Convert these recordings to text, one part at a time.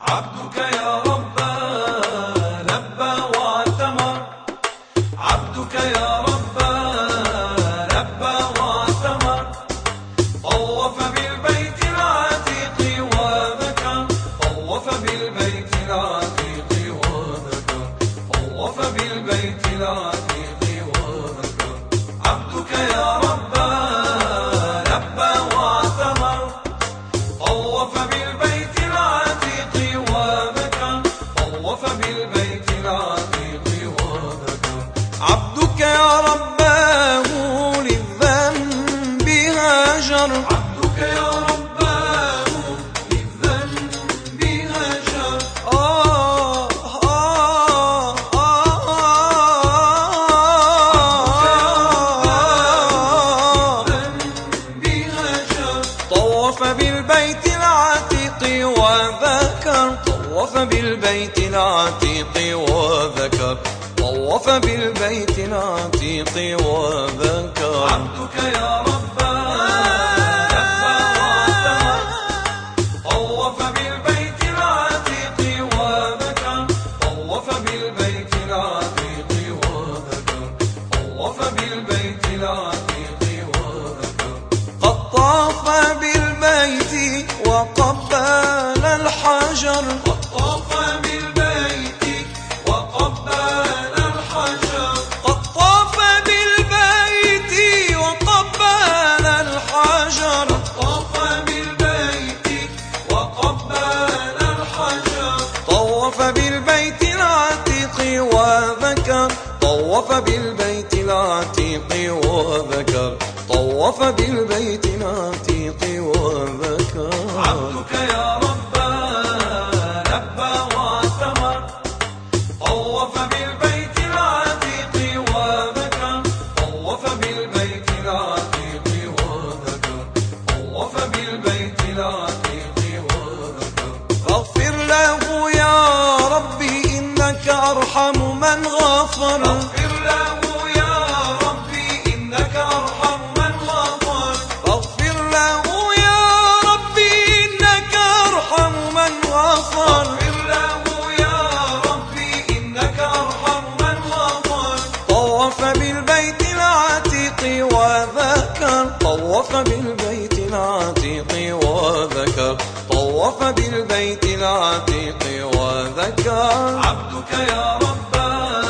عبدك يا ربا لبى واعتمر، عبدك يا ربا لبى واعتمر، طوف بالبيت العتيق وذكر، طوف بالبيت العتيق وذكر، طوف بالبيت العتيق وذكر. عبدك يا ربا لبى واعتمر، طوف بالبيت العتيق وذكر، طوف بالبيت العتيق وذكر. عبدك يا رباه للذنب هاجر، عبدك يا رباه للذنب هاجر، طوف بالبيت العتيق وذكر، طوف بالبيت العتيق وذكر، طوف بالبيت العتيق وذكر. عبدك يا ربا لبى واعتمر، طوف بالبيت العتيق وذكر، طوف بالبيت العتيق وذكر، طوف بالبيت العتيق وذكر. قد طاف بالبيت وقبل الحجر، قد طاف بالبيت وقبل الحجر، قد طاف بالبيت وقبل الحجر، طاف بالبيت وقبل الحجر. طوف بالبيت العتيق وذكر، طوف بالبيت العتيق وذكر، طوف بالبيت العتيق وذكر. عبدك يا ربا لبى واعتمر، طوف بالبيت العتيق وذكر، طوف بالبيت العتيق وذكر، طوف بالبيت العتيق وذكر. فاغفر له يا ربي إنك أرحم من غفر، فاغفر له يا ربي إنك أرحم من غفر، فاغفر له يا ربي إنك أرحم من غفر، فاغفر له يا ربي إنك أرحم من غفر. طوف بالبيت العتيق وذكر، طوف بالبيت العتيق وذكر، طوف بالبيت العتيق وذكر. عبدك يا ربا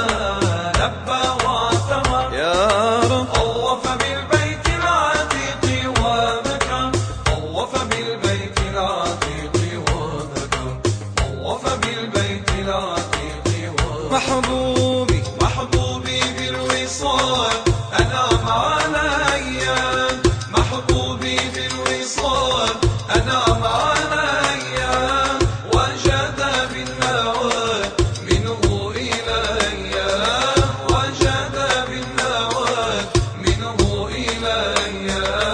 لبى واعتمر، يا رب طوف بالبيت العتيق وذكر، طوف بالبيت العتيق وذكر، طوف بالبيت العتيق وذكر. محبوبي محبوبي بالوصال أنعم علي، محبوبي بالوصال أنعم علي، وجد بالنوى منه إلي، وجد بالنوى منه إلي.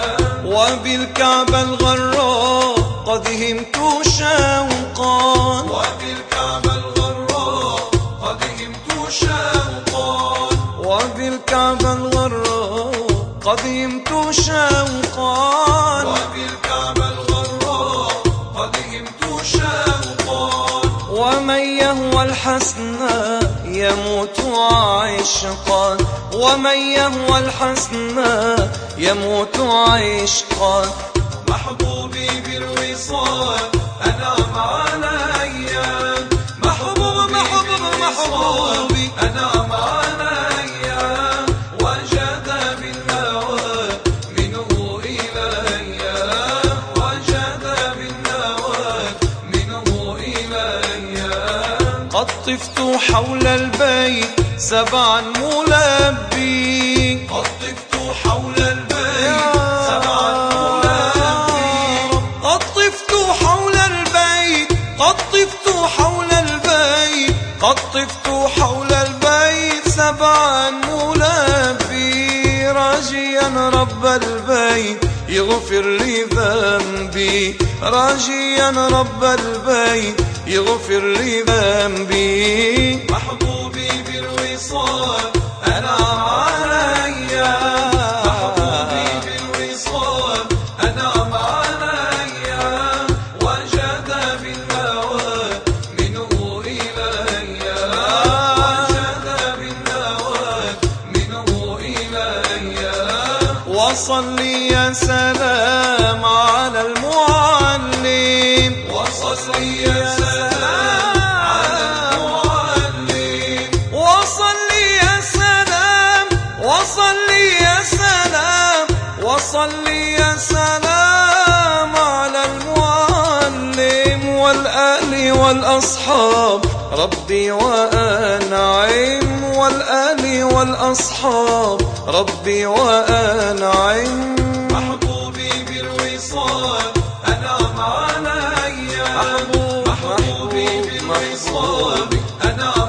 وبالكعبة الغراء قد همت شوقا، وبالكعبة الغراء قد همت شوقا، وبالكعبة الغراء قد همت شوقا، وبالكعبة الغراء قد همت شوقا. ومن يهوى الحسنى يموت عشقا، ومن يهوى الحسنى يموت عشقا. محبوبي بالوصال أنعم علي، محبوبي بالوصال أنعم علي، وجد بالنوى منه إلي، وجد بالنوى منه إلي. قد طفت حول البيت سبعا ملبي، قد طفت حول البيت سبعا ملبي، قد طفت حول البيت، قد طفت حول البيت، قد طفت حول البيت سبعا ملبي، راجيا رب البيت يغفر لي ذنبي، راجيا رب البيت يغفر لي ذنبي. محبوبي بالوصال أنعم علي، محبوبي بالوصال أنعم علي، وجد بالنوى يا سلام على المعلم وصل يا سلام على المعلم وصل يا سلام وصل يا سلام وصل يا سلام على المعلم والآل والأصحاب ربي وأنعم والآل والأصحاب ربي وأنعم محبوبي بالوصال أنعم علي محبوبي بالوصال أنعم